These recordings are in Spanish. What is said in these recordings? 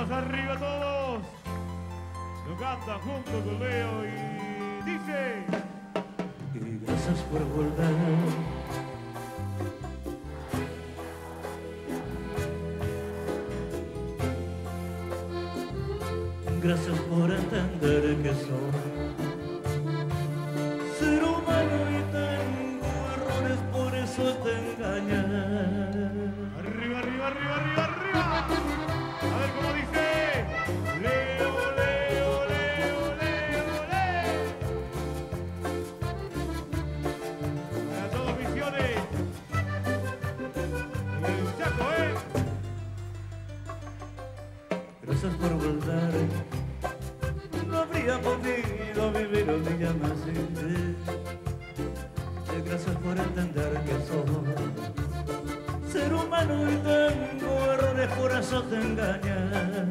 Manos arriba todos. Lo cantan junto con Leo y dice. Y gracias por volver. Gracias por entender que soy ser humano y tengo errores, por eso te engañé. Arriba, arriba, arriba, arriba, arriba. A ver cómo dice. Leo, Leo, Leo, Leo, Leo. Para todos misiones. Y el Chaco, Gracias por volver. No habría podido vivir un día más sin ti. Gracias por entender que soy ser humano y tengo errores, por eso te engañé.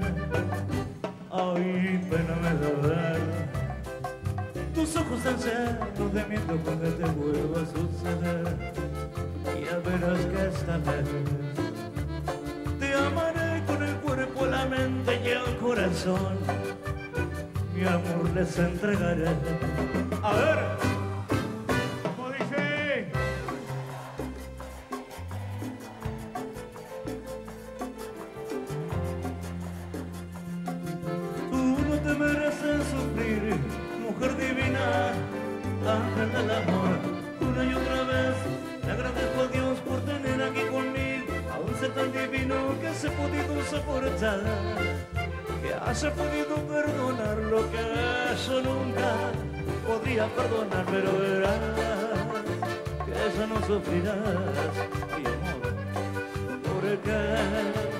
Ay, pena me da ver tus ojos tan llenos de miedo cuando te vuelva a suceder. Ya verás que esta vez te amaré con el cuerpo, la mente y el corazón. Mi amor les entregaré. A ver, ¿cómo dice? tú no te mereces sufrir, mujer divina, ángel del amor. Una y otra vez le agradezco a Dios por tener aquí conmigo a un ser tan divino que se ha podido soportar, que haya podido perdonar lo que yo nunca podría perdonar, pero verás que ya no sufrirás, mi amor, porque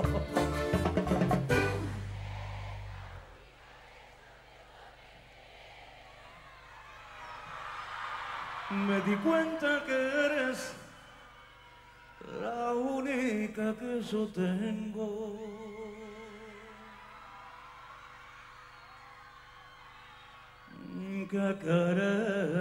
me di cuenta que eres la única que yo tengo. Que querer.